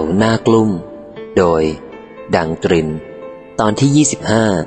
หน้ากลุ้มโดยดังตรินตอนที่25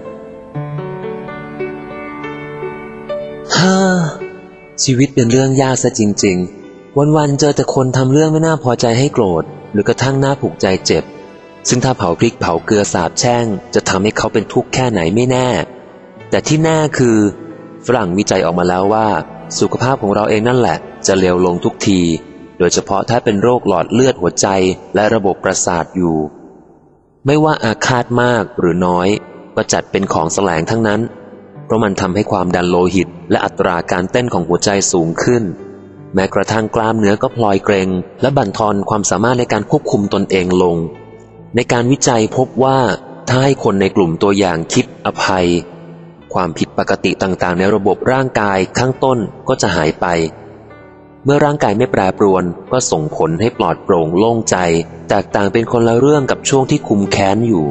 ชีวิตเป็นเรื่องยากซะจริงๆวันๆเจอแต่คนทำเรื่องไม่น่าพอใจให้โกรธหรือกระทั่งน่าผูกใจเจ็บซึ่งถ้าเผาพริกเผาเกลือสาบแช่งจะทำให้เขาเป็นทุกข์แค่ไหนไม่แน่แต่ที่แน่คือฝรั่งวิจัยออกมาแล้วว่าสุขภาพของเราเองนั่นแหละจะเลวลงทุกทีโดยเฉพาะถ้าเป็นโรคหลอดเลือดหัวใจและระบบประสาทอยู่ไม่ว่าอาฆาตมากหรือน้อยก็จัดเป็นของแสลงทั้งนั้นเพราะมันทำให้ความดันโลหิตและอัตราการเต้นของหัวใจสูงขึ้นแม้กระทั่งกล้ามเนื้อก็พลอยเกร็งและบั่นทอนความสามารถในการควบคุมตนเองลงในการวิจัยพบว่าถ้าให้คนในกลุ่มตัวอย่างคิดอภัยความผิดปกติต่างๆในระบบร่างกายข้างต้นก็จะหายไปเมื่อร่างกายไม่แปรปรวนก็ส่งผลให้ปลอดโปร่งโล่งใจแตกต่างเป็นคนละเรื่องกับช่วงที่คุมแค้นอยู่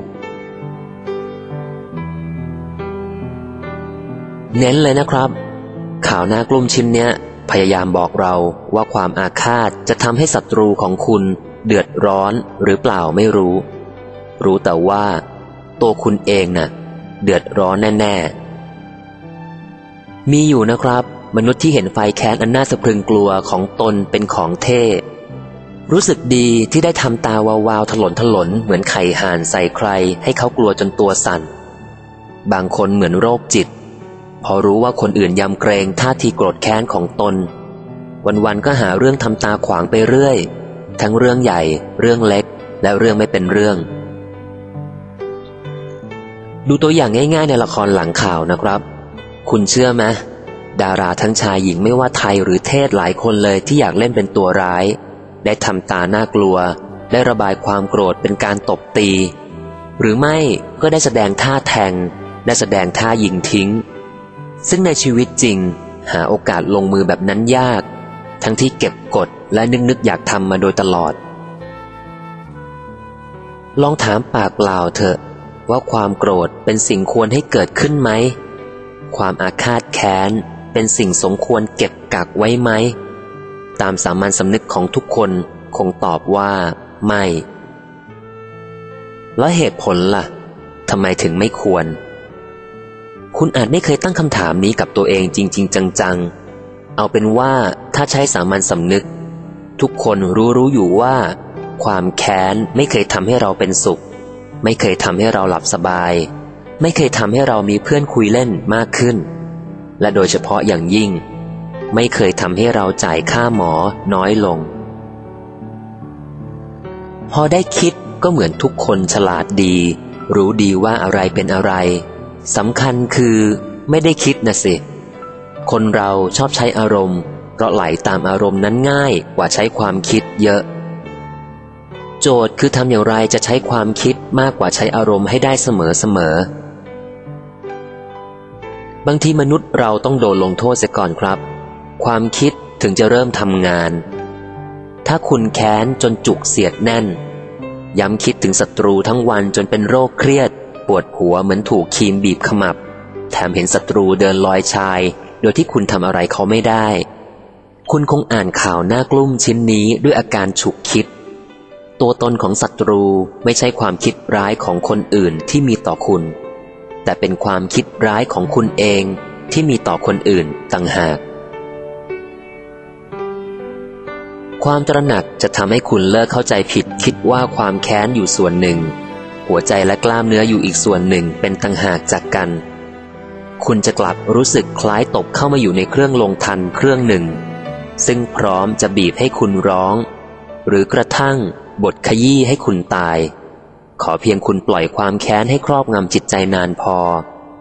เน้นเลยนะครับข่าวหน้ากลุ่มชิ้นเนี้ยพยายามบอกเราว่าความอาฆาตจะทำให้ศัตรูของคุณเดือดร้อนหรือเปล่าไม่รู้แต่ว่าตัวคุณเองน่ะเดือดร้อนแน่ๆมีอยู่นะครับมนุษย์ที่เห็นไฟแค้นอันน่าสะพรึงกลัวของตนเป็นของเท่รู้สึกดีที่ได้ทำตาวาวๆถลนเหมือนไข่ห่านใส่ใครให้เขากลัวจนตัวสั่นบางคนเหมือนโรคจิตพอรู้ว่าคนอื่นยำเกรงท่าทีโกรธแค้นของตนวันๆก็หาเรื่องทำตาขวางไปเรื่อยทั้งเรื่องใหญ่เรื่องเล็กและเรื่องไม่เป็นเรื่องดูตัวอย่างง่ายๆในละครหลังข่าวนะครับคุณเชื่อไหมดาราทั้งชายหญิงไม่ว่าไทยหรือเทศหลายคนเลยที่อยากเล่นเป็นตัวร้ายได้ทำตาน่ากลัวได้ระบายความโกรธเป็นการตบตีหรือไม่ก็ได้แสดงท่าแทงได้แสดงท่ายิงทิ้งซึ่งในชีวิตจริงหาโอกาสลงมือแบบนั้นยากทั้งที่เก็บกดและนึกอยากทำมาโดยตลอดลองถามปากเปล่าเถอะว่าความโกรธเป็นสิ่งควรให้เกิดขึ้นไหมความอาฆาตแค้นเป็นสิ่งสมควรเก็บกักไว้ไหมตามสามัญสำนึกของทุกคนคงตอบว่าไม่แล้วเหตุผลล่ะทำไมถึงไม่ควรคุณอาจไม่เคยตั้งคำถามนี้กับตัวเองจริงๆจังๆเอาเป็นว่าถ้าใช้สามัญสำนึกทุกคนรู้อยู่ว่าความแค้นไม่เคยทำให้เราเป็นสุขไม่เคยทำให้เราหลับสบายไม่เคยทำให้เรามีเพื่อนคุยเล่นมากขึ้นและโดยเฉพาะอย่างยิ่งไม่เคยทำให้เราจ่ายค่าหมอน้อยลงพอได้คิดก็เหมือนทุกคนฉลาดดีรู้ดีว่าอะไรเป็นอะไรสำคัญคือไม่ได้คิดนะสิคนเราชอบใช้อารมณ์เพราะไหลตามอารมณ์นั้นง่ายกว่าใช้ความคิดเยอะโจทย์คือทำอย่างไรจะใช้ความคิดมากกว่าใช้อารมณ์ให้ได้เสมอบางทีมนุษย์เราต้องโดนลงโทษเสียก่อนครับความคิดถึงจะเริ่มทำงานถ้าคุณแค้นจนจุกเสียดแน่นย้ำคิดถึงศัตรูทั้งวันจนเป็นโรคเครียดปวดหัวเหมือนถูกครีมบีบขมับแถมเห็นศัตรูเดินลอยชายโดยที่คุณทำอะไรเขาไม่ได้คุณคงอ่านข่าวหน้ากลุ้มชิ้นนี้ด้วยอาการฉุกคิดตัวตนของศัตรูไม่ใช่ความคิดร้ายของคนอื่นที่มีต่อคุณแต่เป็นความคิดร้ายของคุณเองที่มีต่อคนอื่นต่างหากความตระหนักจะทำให้คุณเลิกเข้าใจผิดคิดว่าความแค้นอยู่ส่วนหนึ่งหัวใจและกล้ามเนื้ออยู่อีกส่วนหนึ่งเป็นต่างหากจากกันคุณจะกลับรู้สึกคล้ายตกเข้ามาอยู่ในเครื่องลงทันเครื่องหนึ่งซึ่งพร้อมจะบีบให้คุณร้องหรือกระทั่งบทขยี้ให้คุณตายขอเพียงคุณปล่อยความแค้นให้ครอบงำจิตใจนานพอ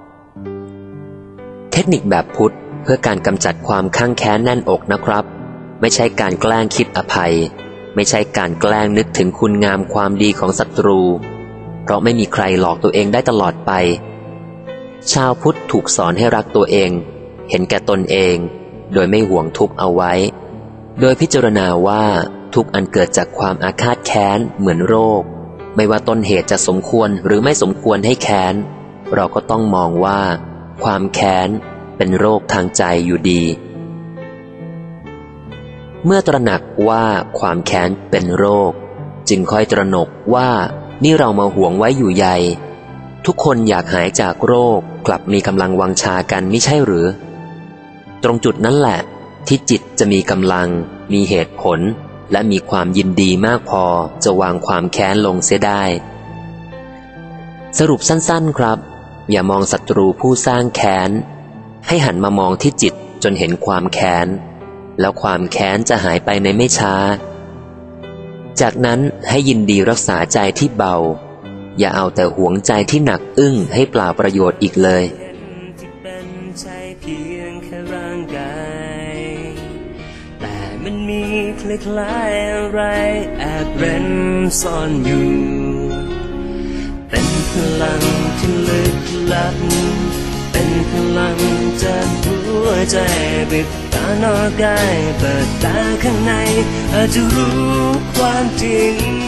เทคนิคแบบพุทธเพื่อการกำจัดความข้างแค้นแน่นอกนะครับไม่ใช่การแกล้งคิดอภัยไม่ใช่การแกล้งนึกถึงคุณงามความดีของศัตรูเพราะไม่มีใครหลอกตัวเองได้ตลอดไปชาวพุทธถูกสอนให้รักตัวเองเห็นแก่ตนเองโดยไม่หวงทุกข์เอาไว้โดยพิจารณาว่าทุกข์อันเกิดจากความอาฆาตแค้นเหมือนโรคไม่ว่าต้นเหตุจะสมควรหรือไม่สมควรให้แค้นเราก็ต้องมองว่าความแค้นเป็นโรคทางใจอยู่ดีเมื่อตระหนักว่าความแค้นเป็นโรคจึงค่อยตระหนกว่านี่เรามาห่วงไว้อยู่ใหญ่ทุกคนอยากหายจากโรคกลับมีกำลังวังชากันไม่ใช่หรือตรงจุดนั้นแหละที่จิตจะมีกำลังมีเหตุผลและมีความยินดีมากพอจะวางความแค้นลงเสียได้สรุปสั้นๆครับอย่ามองศัตรูผู้สร้างแค้นให้หันมามองที่จิตจนเห็นความแค้นแล้วความแค้นจะหายไปในไม่ช้าจากนั้นให้ยินดีรักษาใจที่เบาอย่าเอาแต่หวงใจที่หนักอึ้งให้เปล่าประโยชน์อีกเลยที่เป็นใช่เพียงแค่ร่างกายแต่มันมีคล้ายๆอะไรแอบเร้นซ่อนอยู่เป็นพลังที่ลึกลับเป็นพลังจากหัวใจปิดตานอกกายเปิดตาข้างในอาจจะรู้ความจริง